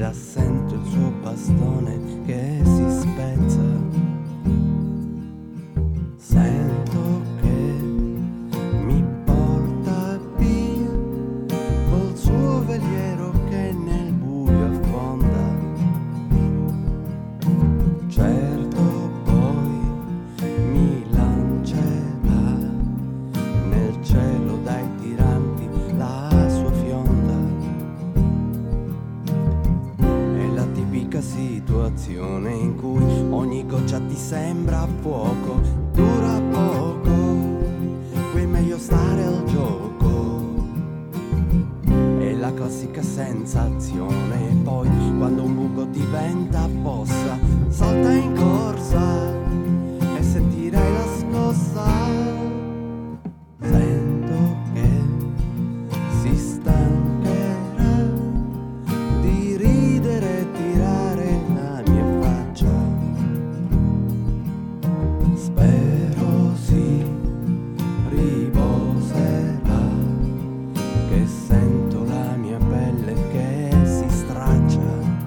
già sento il suo bastone che si spezza. Sento che mi porta via col suo veliero che nel buio affonda. Certo poi mi lancerà nel cielo dai tiranti la sua fionda. È la tipica situazione in cui ogni goccia ti sembra fuoco, dura poco, qui è meglio stare al gioco. È la classica sensazione, e poi quando un buco diventa fossa, salta in corsa e sentirai la scossa. Sento che si stancherà di ridere e tirare la mia faccia. Spero si riposerà, che sento la mia pelle che si straccia.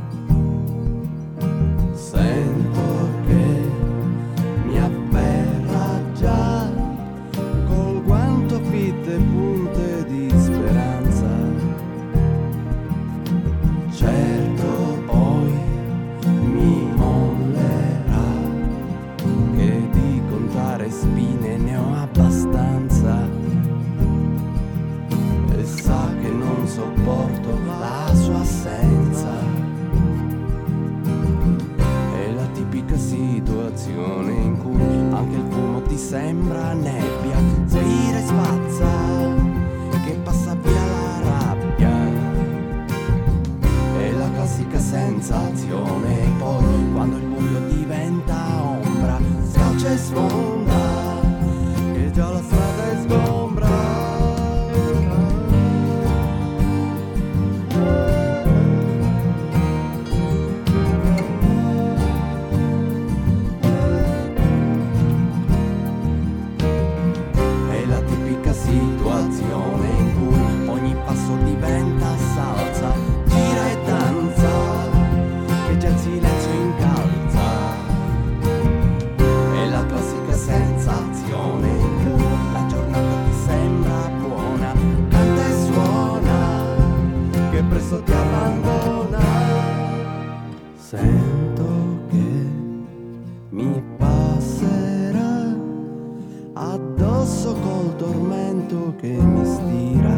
Sento che mi afferra già col guanto fitte punte di speranza. Certo poi mi mollerà, che di contare spine ne ho abbastanza, e sa che non sopporto la sua assenza. È la tipica situazione in cui anche il fumo ti sembra nebbia, spira e spazza, che passa via la rabbia. È la classica sensazione, e poi quando il buio diventa ombra, scalcia e sfonda, che già la strada è sgombra. È la tipica situazione in cui ogni passo diventa salsa, gira e danza, che già il silenzio incalza. È la classica sensazione in cui la giornata ti sembra buona, canta e suona, che presto ti abbandona. Sento che mi passerà addosso col tormento che mi stira.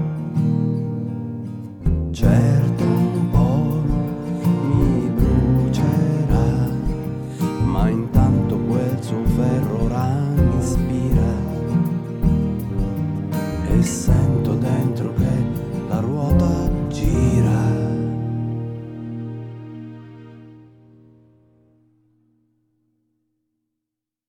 Certo un po' mi brucerà, ma intanto quel suo ferro ora mi ispira. E